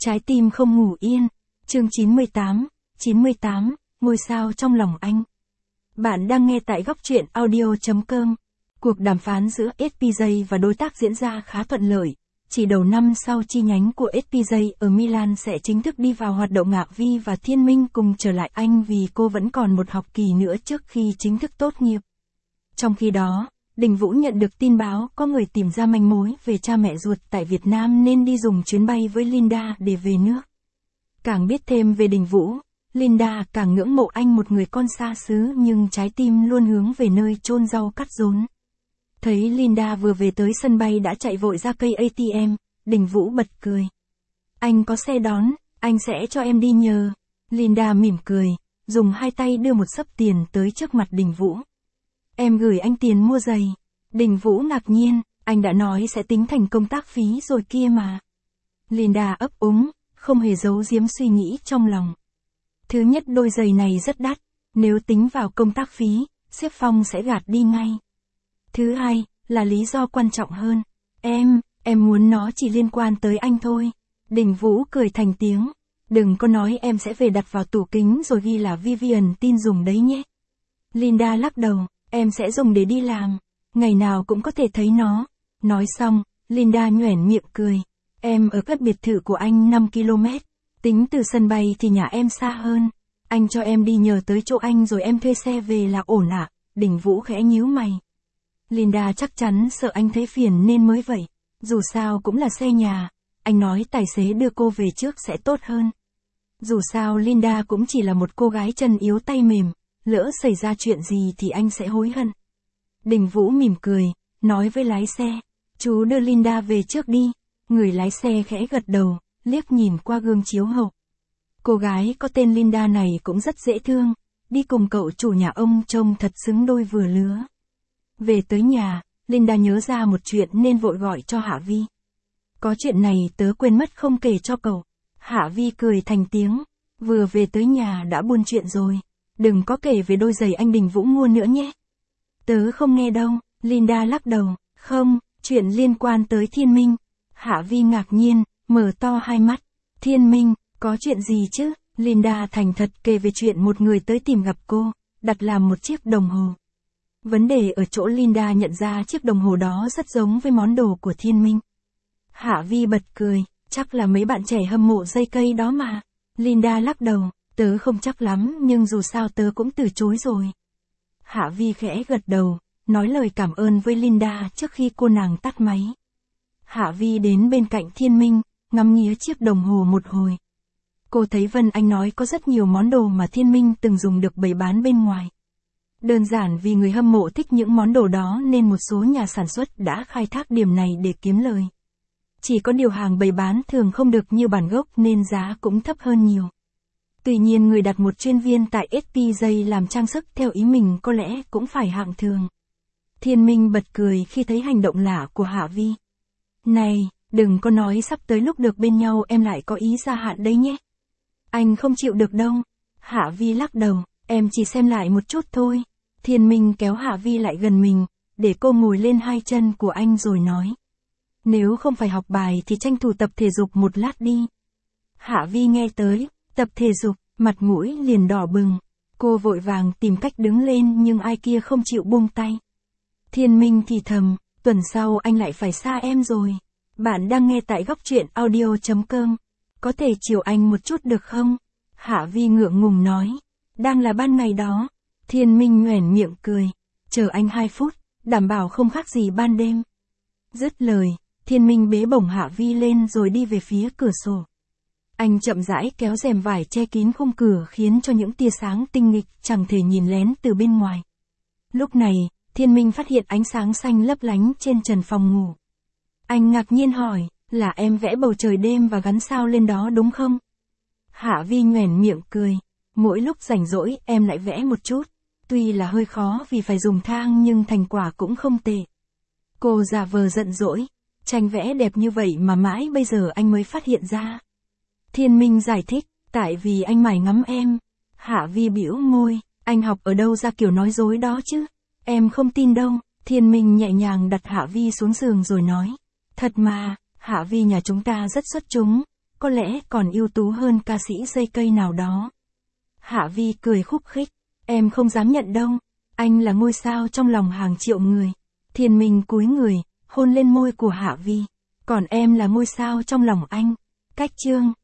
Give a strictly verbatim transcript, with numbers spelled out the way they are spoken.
Trái tim không ngủ yên. Chương chín mươi tám, chín mươi tám, ngôi sao trong lòng anh. Bạn đang nghe tại góc truyện audio chấm com. Cuộc đàm phán giữa ét pê giê và đối tác diễn ra khá thuận lợi. Chỉ đầu năm sau chi nhánh của ét pê giê ở Milan sẽ chính thức đi vào hoạt động. Ngạc Vi và Thiên Minh cùng trở lại Anh vì cô vẫn còn một học kỳ nữa trước khi chính thức tốt nghiệp. Trong khi đó, Đình Vũ nhận được tin báo có người tìm ra manh mối về cha mẹ ruột tại Việt Nam nên đi dùng chuyến bay với Linda để về nước. Càng biết thêm về Đình Vũ, Linda càng ngưỡng mộ anh, một người con xa xứ nhưng trái tim luôn hướng về nơi chôn rau cắt rốn. Thấy Linda vừa về tới sân bay đã chạy vội ra cây a tê em, Đình Vũ bật cười. Anh có xe đón, anh sẽ cho em đi nhờ. Linda mỉm cười, dùng hai tay đưa một xấp tiền tới trước mặt Đình Vũ. Em gửi anh tiền mua giày. Đình Vũ ngạc nhiên, anh đã nói sẽ tính thành công tác phí rồi kia mà. Linda ấp úng, không hề giấu giếm suy nghĩ trong lòng. Thứ nhất, đôi giày này rất đắt, nếu tính vào công tác phí, sếp Phong sẽ gạt đi ngay. Thứ hai, là lý do quan trọng hơn. Em, em muốn nó chỉ liên quan tới anh thôi. Đình Vũ cười thành tiếng. Đừng có nói em sẽ về đặt vào tủ kính rồi ghi là Vivian tin dùng đấy nhé. Linda lắc đầu, em sẽ dùng để đi làm. Ngày nào cũng có thể thấy nó. Nói xong, Linda nhoẻn miệng cười. Em ở cách biệt thự của anh năm ki lô mét. Tính từ sân bay thì nhà em xa hơn. Anh cho em đi nhờ tới chỗ anh rồi em thuê xe về là ổn ạ. Đình Vũ khẽ nhíu mày. Linda chắc chắn sợ anh thấy phiền nên mới vậy. Dù sao cũng là xe nhà. Anh nói tài xế đưa cô về trước sẽ tốt hơn. Dù sao Linda cũng chỉ là một cô gái chân yếu tay mềm. Lỡ xảy ra chuyện gì thì anh sẽ hối hận. Đình Vũ mỉm cười, nói với lái xe. Chú đưa Linda về trước đi. Người lái xe khẽ gật đầu, liếc nhìn qua gương chiếu hậu. Cô gái có tên Linda này cũng rất dễ thương. Đi cùng cậu chủ nhà ông trông thật xứng đôi vừa lứa. Về tới nhà, Linda nhớ ra một chuyện nên vội gọi cho Hạ Vi. Có chuyện này tớ quên mất không kể cho cậu. Hạ Vi cười thành tiếng. Vừa về tới nhà đã buôn chuyện rồi. Đừng có kể về đôi giày anh Đình Vũ mua nữa nhé. Tớ không nghe đâu. Linda lắc đầu. Không, chuyện liên quan tới Thiên Minh. Hạ Vi ngạc nhiên, mở to hai mắt. Thiên Minh, có chuyện gì chứ? Linda thành thật kể về chuyện một người tới tìm gặp cô, đặt làm một chiếc đồng hồ. Vấn đề ở chỗ Linda nhận ra chiếc đồng hồ đó rất giống với món đồ của Thiên Minh. Hạ Vi bật cười, chắc là mấy bạn trẻ hâm mộ dây cây đó mà. Linda lắc đầu, tớ không chắc lắm nhưng dù sao tớ cũng từ chối rồi. Hạ Vi khẽ gật đầu, nói lời cảm ơn với Linda trước khi cô nàng tắt máy. Hạ Vi đến bên cạnh Thiên Minh, ngắm nghía chiếc đồng hồ một hồi. Cô thấy Vân Anh nói có rất nhiều món đồ mà Thiên Minh từng dùng được bày bán bên ngoài. Đơn giản vì người hâm mộ thích những món đồ đó nên một số nhà sản xuất đã khai thác điểm này để kiếm lời. Chỉ có điều hàng bày bán thường không được như bản gốc nên giá cũng thấp hơn nhiều. Tuy nhiên người đặt một chuyên viên tại ét pê giê làm trang sức theo ý mình có lẽ cũng phải hạng thường. Thiên Minh bật cười khi thấy hành động lạ của Hạ Vi. Này, đừng có nói sắp tới lúc được bên nhau em lại có ý gia hạn đấy nhé. Anh không chịu được đâu. Hạ Vi lắc đầu, em chỉ xem lại một chút thôi. Thiên Minh kéo Hạ Vi lại gần mình, để cô ngồi lên hai chân của anh rồi nói. Nếu không phải học bài thì tranh thủ tập thể dục một lát đi. Hạ Vi nghe tới, tập thể dục, mặt mũi liền đỏ bừng. Cô vội vàng tìm cách đứng lên nhưng ai kia không chịu buông tay. Thiên Minh thì thầm, tuần sau anh lại phải xa em rồi. Bạn đang nghe tại góc truyện audio chấm com. Có thể chiều anh một chút được không? Hạ Vi ngượng ngùng nói. Đang là ban ngày đó. Thiên Minh nhoẻn miệng cười. Chờ anh hai phút, đảm bảo không khác gì ban đêm. Dứt lời, Thiên Minh bế bổng Hạ Vi lên rồi đi về phía cửa sổ. Anh chậm rãi kéo rèm vải che kín khung cửa khiến cho những tia sáng tinh nghịch chẳng thể nhìn lén từ bên ngoài. Lúc này, Thiên Minh phát hiện ánh sáng xanh lấp lánh trên trần phòng ngủ. Anh ngạc nhiên hỏi, là em vẽ bầu trời đêm và gắn sao lên đó đúng không? Hạ Vi nhoẻn miệng cười. Mỗi lúc rảnh rỗi em lại vẽ một chút. Tuy là hơi khó vì phải dùng thang nhưng thành quả cũng không tệ. Cô giả vờ giận dỗi. Tranh vẽ đẹp như vậy mà mãi bây giờ anh mới phát hiện ra. Thiên Minh giải thích, tại vì anh mải ngắm em. Hạ Vi bĩu môi, anh học ở đâu ra kiểu nói dối đó chứ? Em không tin đâu. Thiên Minh nhẹ nhàng đặt Hạ Vi xuống giường rồi nói. Thật mà, Hạ Vi nhà chúng ta rất xuất chúng. có lẽ còn ưu tú hơn ca sĩ dây cây nào đó. Hạ Vi cười khúc khích, em không dám nhận đâu, anh là ngôi sao trong lòng hàng triệu người. Thiên Minh cúi người, hôn lên môi của Hạ Vi, còn em là ngôi sao trong lòng anh. Cách chương